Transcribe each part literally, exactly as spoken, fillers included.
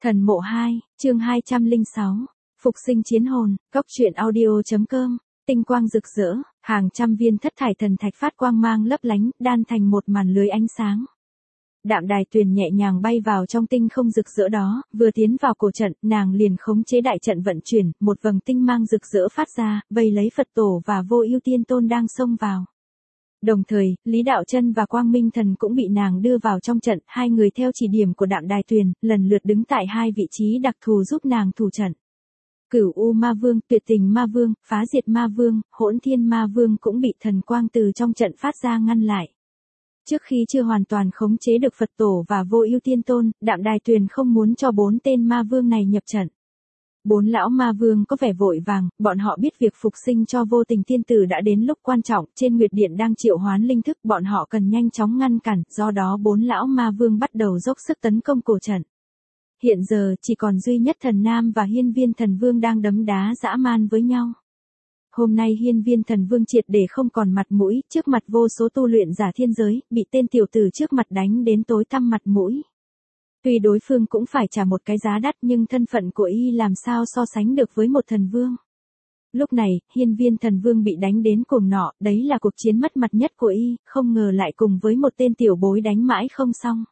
Thần mộ hai, chương hai trăm lẻ sáu, Phục sinh chiến hồn, góc truyện audio.com, tinh quang rực rỡ, hàng trăm viên thất thải thần thạch phát quang mang lấp lánh, đan thành một màn lưới ánh sáng. Đạm Đài Tuyền nhẹ nhàng bay vào trong tinh không rực rỡ đó, vừa tiến vào cổ trận, nàng liền khống chế đại trận vận chuyển, một vầng tinh mang rực rỡ phát ra, vây lấy Phật tổ và Vô Ưu Tiên Tôn đang xông vào. Đồng thời, Lý Đạo Chân và Quang Minh Thần cũng bị nàng đưa vào trong trận, hai người theo chỉ điểm của Đạm Đài Tuyền, lần lượt đứng tại hai vị trí đặc thù giúp nàng thủ trận. Cửu U Ma Vương, Tuyệt Tình Ma Vương, Phá Diệt Ma Vương, Hỗn Thiên Ma Vương cũng bị thần quang từ trong trận phát ra ngăn lại. Trước khi chưa hoàn toàn khống chế được Phật tổ và Vô Ưu Tiên Tôn, Đạm Đài Tuyền không muốn cho bốn tên ma vương này nhập trận. Bốn lão ma vương có vẻ vội vàng, bọn họ biết việc phục sinh cho Vô Tình tiên tử đã đến lúc quan trọng, trên Nguyệt Điện đang triệu hoán linh thức, bọn họ cần nhanh chóng ngăn cản, do đó bốn lão ma vương bắt đầu dốc sức tấn công cổ trận. Hiện giờ, chỉ còn duy nhất Thần Nam và Hiên Viên Thần Vương đang đấm đá dã man với nhau. Hôm nay Hiên Viên Thần Vương triệt để không còn mặt mũi, trước mặt vô số tu luyện giả thiên giới, bị tên tiểu tử trước mặt đánh đến tối tăm mặt mũi. Tuy đối phương cũng phải trả một cái giá đắt nhưng thân phận của y làm sao so sánh được với một thần vương. Lúc này, Hiên Viên Thần Vương bị đánh đến cuồng nọ, đấy là cuộc chiến mất mặt nhất của y, không ngờ lại cùng với một tên tiểu bối đánh mãi không xong.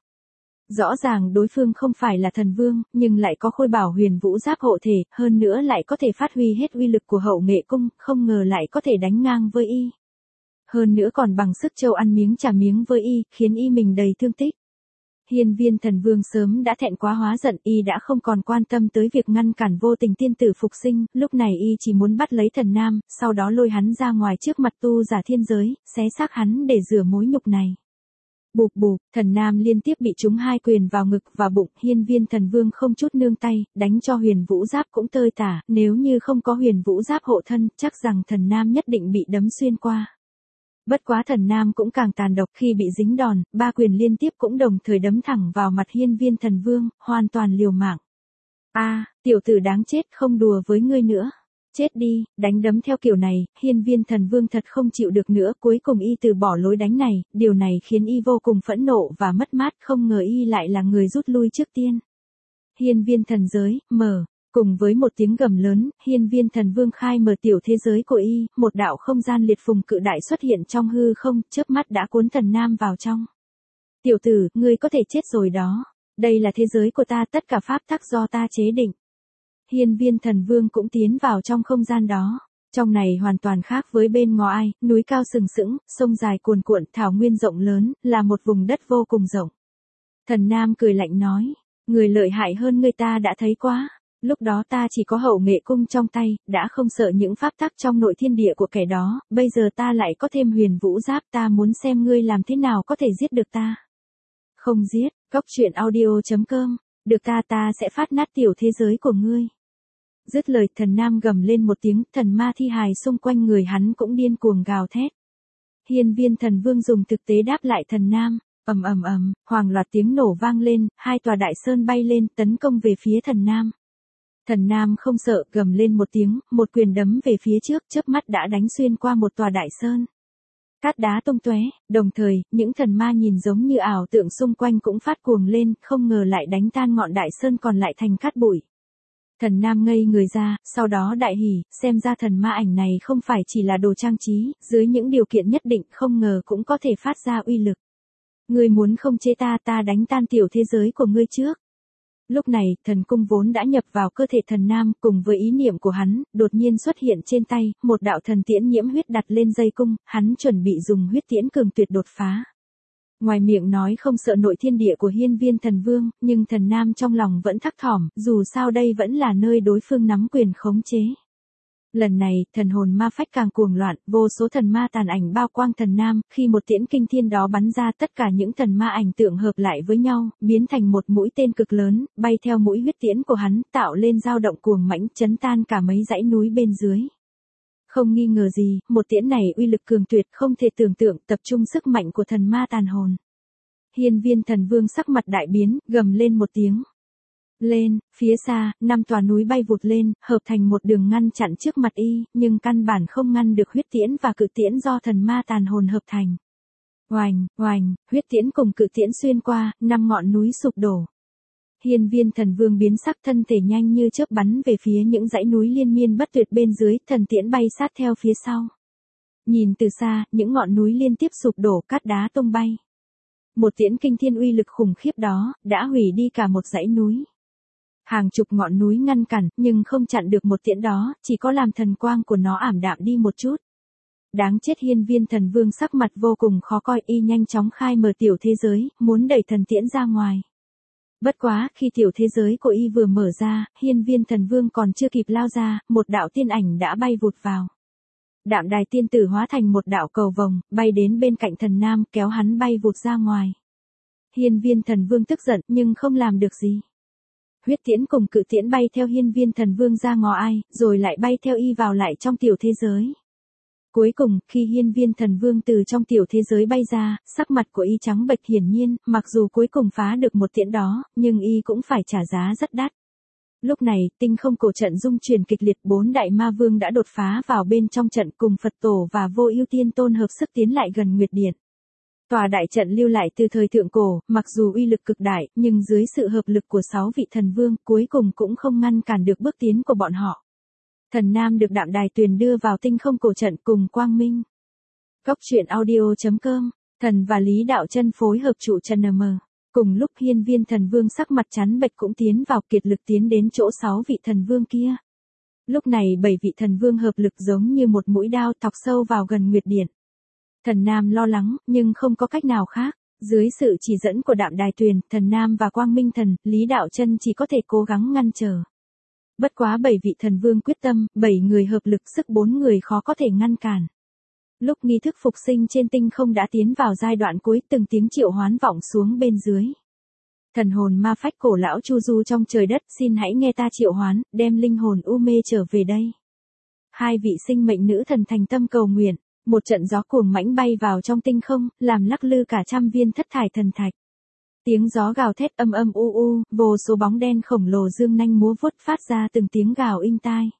Rõ ràng đối phương không phải là thần vương, nhưng lại có khôi bảo huyền vũ giáp hộ thể, hơn nữa lại có thể phát huy hết uy lực của hậu nghệ cung, không ngờ lại có thể đánh ngang với y. Hơn nữa còn bằng sức trâu ăn miếng trả miếng với y, khiến y mình đầy thương tích. Hiên Viên Thần Vương sớm đã thẹn quá hóa giận, y đã không còn quan tâm tới việc ngăn cản Vô Tình tiên tử phục sinh, lúc này y chỉ muốn bắt lấy Thần Nam, sau đó lôi hắn ra ngoài trước mặt tu giả thiên giới, xé xác hắn để rửa mối nhục này. Bụp bụp, Thần Nam liên tiếp bị trúng hai quyền vào ngực và bụng, Hiên Viên Thần Vương không chút nương tay, đánh cho huyền vũ giáp cũng tơi tả, nếu như không có huyền vũ giáp hộ thân, chắc rằng Thần Nam nhất định bị đấm xuyên qua. Bất quá Thần Nam cũng càng tàn độc, khi bị dính đòn, ba quyền liên tiếp cũng đồng thời đấm thẳng vào mặt Hiên Viên Thần Vương, hoàn toàn liều mạng. A, tiểu tử đáng chết, không đùa với ngươi nữa. Chết đi, đánh đấm theo kiểu này, Hiên Viên Thần Vương thật không chịu được nữa, cuối cùng y từ bỏ lối đánh này, điều này khiến y vô cùng phẫn nộ và mất mát, không ngờ y lại là người rút lui trước tiên. Hiên Viên Thần Giới, mở. Cùng với một tiếng gầm lớn, Hiên Viên Thần Vương khai mở tiểu thế giới của y, một đạo không gian liệt phùng cự đại xuất hiện trong hư không, chớp mắt đã cuốn Thần Nam vào trong. Tiểu tử, ngươi có thể chết rồi đó. Đây là thế giới của ta, tất cả pháp tắc do ta chế định. Hiên Viên Thần Vương cũng tiến vào trong không gian đó. Trong này hoàn toàn khác với bên ngoài, núi cao sừng sững, sông dài cuồn cuộn, thảo nguyên rộng lớn, là một vùng đất vô cùng rộng. Thần Nam cười lạnh nói, người lợi hại hơn người ta đã thấy quá. Lúc đó ta chỉ có hậu nghệ cung trong tay, đã không sợ những pháp tắc trong nội thiên địa của kẻ đó, bây giờ ta lại có thêm huyền vũ giáp, ta muốn xem ngươi làm thế nào có thể giết được ta. Không giết, góc truyện audio.com, được ta ta sẽ phát nát tiểu thế giới của ngươi. Dứt lời, Thần Nam gầm lên một tiếng, thần ma thi hài xung quanh người hắn cũng điên cuồng gào thét. Hiên Viên Thần Vương dùng thực tế đáp lại Thần Nam, ầm ầm ầm, hoàng loạt tiếng nổ vang lên, hai tòa đại sơn bay lên, tấn công về phía Thần Nam. Thần Nam không sợ, gầm lên một tiếng, một quyền đấm về phía trước, chớp mắt đã đánh xuyên qua một tòa đại sơn. Cát đá tung tóe, đồng thời, những thần ma nhìn giống như ảo tượng xung quanh cũng phát cuồng lên, không ngờ lại đánh tan ngọn đại sơn còn lại thành cát bụi. Thần Nam ngây người ra, sau đó đại hỉ, xem ra thần ma ảnh này không phải chỉ là đồ trang trí, dưới những điều kiện nhất định không ngờ cũng có thể phát ra uy lực. Ngươi muốn không chế ta, ta đánh tan tiểu thế giới của ngươi trước. Lúc này, thần cung vốn đã nhập vào cơ thể Thần Nam, cùng với ý niệm của hắn, đột nhiên xuất hiện trên tay, một đạo thần tiễn nhiễm huyết đặt lên dây cung, hắn chuẩn bị dùng huyết tiễn cường tuyệt đột phá. Ngoài miệng nói không sợ nội thiên địa của Hiên Viên Thần Vương, nhưng Thần Nam trong lòng vẫn thắc thỏm, dù sao đây vẫn là nơi đối phương nắm quyền khống chế. Lần này, thần hồn ma phách càng cuồng loạn, vô số thần ma tàn ảnh bao quang Thần Nam, khi một tiễn kinh thiên đó bắn ra, tất cả những thần ma ảnh tượng hợp lại với nhau, biến thành một mũi tên cực lớn, bay theo mũi huyết tiễn của hắn, tạo lên dao động cuồng mãnh, chấn tan cả mấy dãy núi bên dưới. Không nghi ngờ gì, một tiễn này uy lực cường tuyệt, không thể tưởng tượng, tập trung sức mạnh của thần ma tàn hồn. Hiên Viên Thần Vương sắc mặt đại biến, gầm lên một tiếng. Lên, phía xa, năm tòa núi bay vụt lên, hợp thành một đường ngăn chặn trước mặt y, nhưng căn bản không ngăn được huyết tiễn và cự tiễn do thần ma tàn hồn hợp thành. Oành, oành, huyết tiễn cùng cự tiễn xuyên qua, năm ngọn núi sụp đổ. Hiên Viên Thần Vương biến sắc, thân thể nhanh như chớp bắn về phía những dãy núi liên miên bất tuyệt bên dưới, thần tiễn bay sát theo phía sau. Nhìn từ xa, những ngọn núi liên tiếp sụp đổ, cát đá tung bay. Một tiễn kinh thiên uy lực khủng khiếp đó, đã hủy đi cả một dãy núi. Hàng chục ngọn núi ngăn cản, nhưng không chặn được một tiễn đó, chỉ có làm thần quang của nó ảm đạm đi một chút. Đáng chết, Hiên Viên Thần Vương sắc mặt vô cùng khó coi, y nhanh chóng khai mở tiểu thế giới, muốn đẩy thần tiễn ra ngoài. Bất quá, khi tiểu thế giới của y vừa mở ra, Hiên Viên Thần Vương còn chưa kịp lao ra, một đạo tiên ảnh đã bay vụt vào. Đạm Đài tiên tử hóa thành một đạo cầu vồng, bay đến bên cạnh Thần Nam, kéo hắn bay vụt ra ngoài. Hiên Viên Thần Vương tức giận, nhưng không làm được gì. Huyết tiễn cùng cự tiễn bay theo Hiên Viên Thần Vương ra ngõ ai, rồi lại bay theo y vào lại trong tiểu thế giới. Cuối cùng, khi Hiên Viên Thần Vương từ trong tiểu thế giới bay ra, sắc mặt của y trắng bệch, hiển nhiên, mặc dù cuối cùng phá được một tiễn đó, nhưng y cũng phải trả giá rất đắt. Lúc này, tinh không cổ trận rung chuyển kịch liệt, bốn đại ma vương đã đột phá vào bên trong trận, cùng Phật Tổ và Vô Ưu Tiên Tôn hợp sức tiến lại gần Nguyệt Điện. Tòa đại trận lưu lại từ thời thượng cổ, mặc dù uy lực cực đại, nhưng dưới sự hợp lực của sáu vị thần vương, cuối cùng cũng không ngăn cản được bước tiến của bọn họ. Thần Nam được Đạm Đài Tuyền đưa vào tinh không cổ trận cùng Quang Minh. Góc truyện audio chấm com, thần và Lý Đạo Chân phối hợp trụ trận en em. Cùng lúc Hiên Viên Thần Vương sắc mặt trắng bệch cũng tiến vào, kiệt lực tiến đến chỗ sáu vị thần vương kia. Lúc này bảy vị thần vương hợp lực giống như một mũi đao thọc sâu vào gần Nguyệt Điện. Thần Nam lo lắng, nhưng không có cách nào khác. Dưới sự chỉ dẫn của Đạm Đài Tuyền, Thần Nam và Quang Minh Thần, Lý Đạo Chân chỉ có thể cố gắng ngăn trở. Bất quá bảy vị thần vương quyết tâm, bảy người hợp lực, sức bốn người khó có thể ngăn cản. Lúc nghi thức phục sinh trên tinh không đã tiến vào giai đoạn cuối, từng tiếng triệu hoán vọng xuống bên dưới. Thần hồn ma phách cổ lão chu du trong trời đất, xin hãy nghe ta triệu hoán, đem linh hồn u mê trở về đây. Hai vị sinh mệnh nữ thần thành tâm cầu nguyện, một trận gió cuồng mãnh bay vào trong tinh không, làm lắc lư cả trăm viên thất thải thần thạch. Tiếng gió gào thét âm âm u u, vô số bóng đen khổng lồ dương nanh múa vuốt phát ra từng tiếng gào inh tai.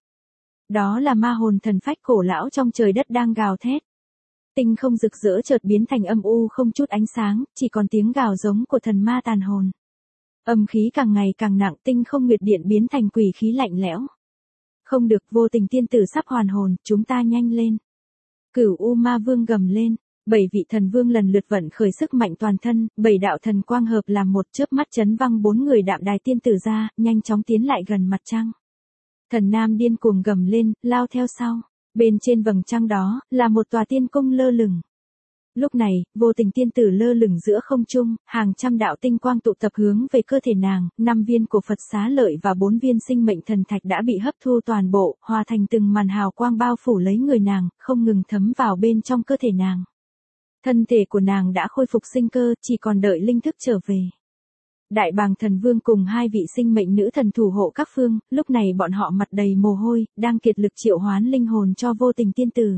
Đó là ma hồn thần phách cổ lão trong trời đất đang gào thét. Tinh không rực rỡ chợt biến thành âm u không chút ánh sáng, chỉ còn tiếng gào giống của thần ma tàn hồn. Âm khí càng ngày càng nặng, tinh không Nguyệt Điện biến thành quỷ khí lạnh lẽo. Không được, Vô Tình tiên tử sắp hoàn hồn, chúng ta nhanh lên. Cửu U Ma Vương gầm lên. Bảy vị thần vương lần lượt vận khởi sức mạnh toàn thân, bảy đạo thần quang hợp làm một, chớp mắt chấn văng bốn người Đạm Đài tiên tử ra, nhanh chóng tiến lại gần mặt trăng. Thần Nam điên cuồng gầm lên, lao theo sau. Bên trên vầng trăng đó, là một tòa tiên cung lơ lửng. Lúc này, Vô Tình tiên tử lơ lửng giữa không trung, hàng trăm đạo tinh quang tụ tập hướng về cơ thể nàng, năm viên của Phật Xá Lợi và bốn viên sinh mệnh thần thạch đã bị hấp thu toàn bộ, hòa thành từng màn hào quang bao phủ lấy người nàng, không ngừng thấm vào bên trong cơ thể nàng. Thân thể của nàng đã khôi phục sinh cơ, chỉ còn đợi linh thức trở về. Đại Bàng Thần Vương cùng hai vị sinh mệnh nữ thần thủ hộ các phương, lúc này bọn họ mặt đầy mồ hôi, đang kiệt lực triệu hoán linh hồn cho Vô Tình tiên tử.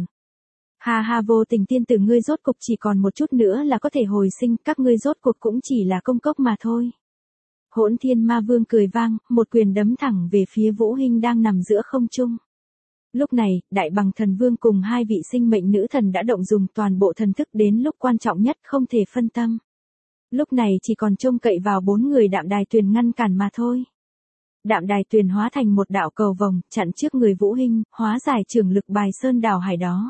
Ha ha, Vô Tình tiên tử, ngươi rốt cục chỉ còn một chút nữa là có thể hồi sinh, các ngươi rốt cuộc cũng chỉ là công cốc mà thôi. Hỗn Thiên Ma Vương cười vang, một quyền đấm thẳng về phía Vũ Hinh đang nằm giữa không trung. Lúc này, Đại Bàng Thần Vương cùng hai vị sinh mệnh nữ thần đã động dùng toàn bộ thần thức, đến lúc quan trọng nhất không thể phân tâm. Lúc này chỉ còn trông cậy vào bốn người Đạm Đài Tuyền ngăn cản mà thôi. Đạm Đài Tuyền hóa thành một đạo cầu vồng, chặn trước người Vũ Hinh, hóa giải trường lực bài sơn đảo hải đó.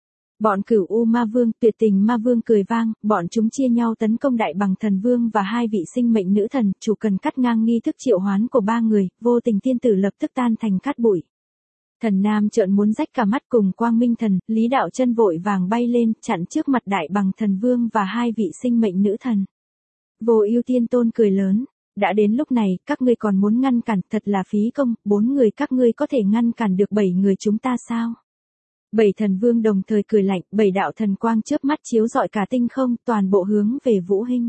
Bọn Cửu U Ma Vương, Tuyệt Tình Ma Vương cười vang, bọn chúng chia nhau tấn công Đại Bàng Thần Vương và hai vị sinh mệnh nữ thần, chủ cần cắt ngang nghi thức triệu hoán của ba người, Vô Tình tiên tử lập tức tan thành cát bụi. Thần Nam trợn muốn rách cả mắt, cùng Quang Minh Thần, Lý Đạo Chân vội vàng bay lên, chặn trước mặt Đại Bàng Thần Vương và hai vị sinh mệnh nữ thần. Vô Ưu Tiên Tôn cười lớn, đã đến lúc này, các ngươi còn muốn ngăn cản, thật là phí công, bốn người các ngươi có thể ngăn cản được bảy người chúng ta sao? Bảy thần vương đồng thời cười lạnh, bảy đạo thần quang chớp mắt chiếu rọi cả tinh không, toàn bộ hướng về Vũ Hinh.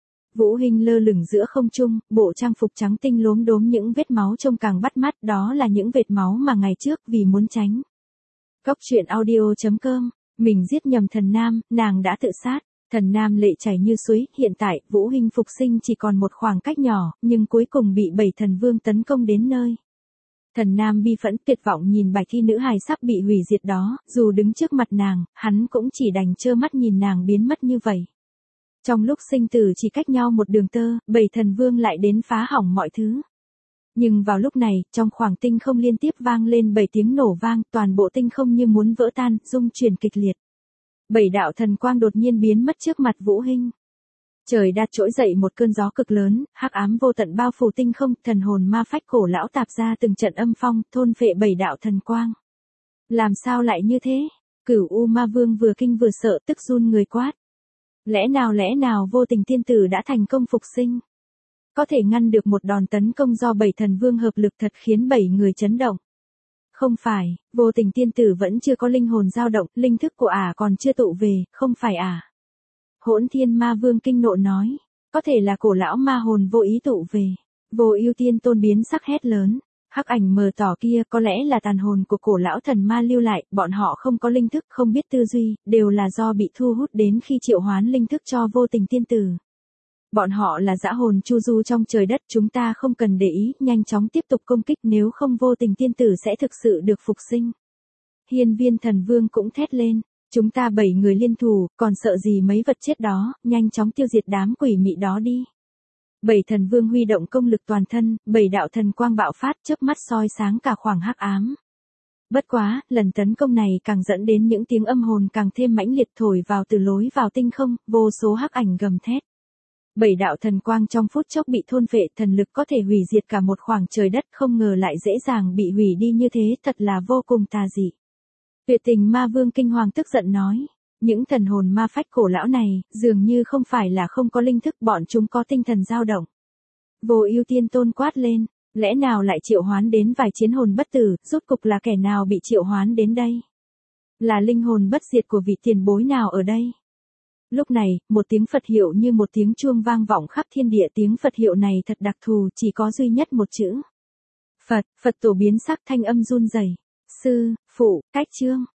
Vũ Hinh lơ lửng giữa không trung, bộ trang phục trắng tinh lốm đốm những vết máu trông càng bắt mắt, đó là những vệt máu mà ngày trước vì muốn tránh. Góc truyện audio chấm com, mình giết nhầm thần Nam, nàng đã tự sát. Thần Nam lệ chảy như suối, hiện tại, Vũ Hinh phục sinh chỉ còn một khoảng cách nhỏ, nhưng cuối cùng bị bảy thần vương tấn công đến nơi. Thần Nam bi phẫn tuyệt vọng nhìn bạch thi nữ hài sắp bị hủy diệt đó, dù đứng trước mặt nàng, hắn cũng chỉ đành trơ mắt nhìn nàng biến mất như vậy. Trong lúc sinh tử chỉ cách nhau một đường tơ, bảy thần vương lại đến phá hỏng mọi thứ. Nhưng vào lúc này, trong khoảng tinh không liên tiếp vang lên bảy tiếng nổ vang, toàn bộ tinh không như muốn vỡ tan, rung chuyển kịch liệt. Bảy đạo thần quang đột nhiên biến mất trước mặt Vũ Hinh. Trời đã trỗi dậy một cơn gió cực lớn, hắc ám vô tận bao phủ tinh không, thần hồn ma phách cổ lão tạp ra từng trận âm phong, thôn phệ bảy đạo thần quang. Làm sao lại như thế? Cửu U Ma Vương vừa kinh vừa sợ, tức run người quát. Lẽ nào lẽ nào vô tình tiên tử đã thành công phục sinh? Có thể ngăn được một đòn tấn công do bảy thần vương hợp lực thật khiến bảy người chấn động. Không phải, vô tình tiên tử vẫn chưa có linh hồn dao động, linh thức của ả còn chưa tụ về, không phải ả. Hỗn Thiên Ma Vương kinh nộ nói, có thể là cổ lão ma hồn vô ý tụ về. Vô Ưu Tiên Tôn biến sắc hét lớn, hắc ảnh mờ tỏ kia có lẽ là tàn hồn của cổ lão thần ma lưu lại, bọn họ không có linh thức, không biết tư duy, đều là do bị thu hút đến khi triệu hoán linh thức cho vô tình tiên tử. Bọn họ là dã hồn chu du trong trời đất, chúng ta không cần để ý, nhanh chóng tiếp tục công kích, nếu không vô tình tiên tử sẽ thực sự được phục sinh. Hiên Viên Thần Vương cũng thét lên, chúng ta bảy người liên thủ, còn sợ gì mấy vật chết đó, nhanh chóng tiêu diệt đám quỷ mị đó đi. Bảy thần vương huy động công lực toàn thân, bảy đạo thần quang bạo phát, chớp mắt soi sáng cả khoảng hắc ám. Bất quá, lần tấn công này càng dẫn đến những tiếng âm hồn càng thêm mãnh liệt thổi vào từ lối vào tinh không, vô số hắc ảnh gầm thét. Bảy đạo thần quang trong phút chốc bị thôn phệ, thần lực có thể hủy diệt cả một khoảng trời đất, không ngờ lại dễ dàng bị hủy đi như thế, thật là vô cùng tà dị. Tuyệt Tình Ma Vương kinh hoàng tức giận nói, những thần hồn ma phách cổ lão này, dường như không phải là không có linh thức, bọn chúng có tinh thần dao động. Vô Ưu Tiên Tôn quát lên, lẽ nào lại triệu hoán đến vài chiến hồn bất tử, rốt cục là kẻ nào bị triệu hoán đến đây? Là linh hồn bất diệt của vị tiền bối nào ở đây? Lúc này, một tiếng Phật hiệu như một tiếng chuông vang vọng khắp thiên địa, tiếng Phật hiệu này thật đặc thù, chỉ có duy nhất một chữ. Phật, Phật tổ biến sắc, thanh âm run rẩy. Sư, phụ, cách chương.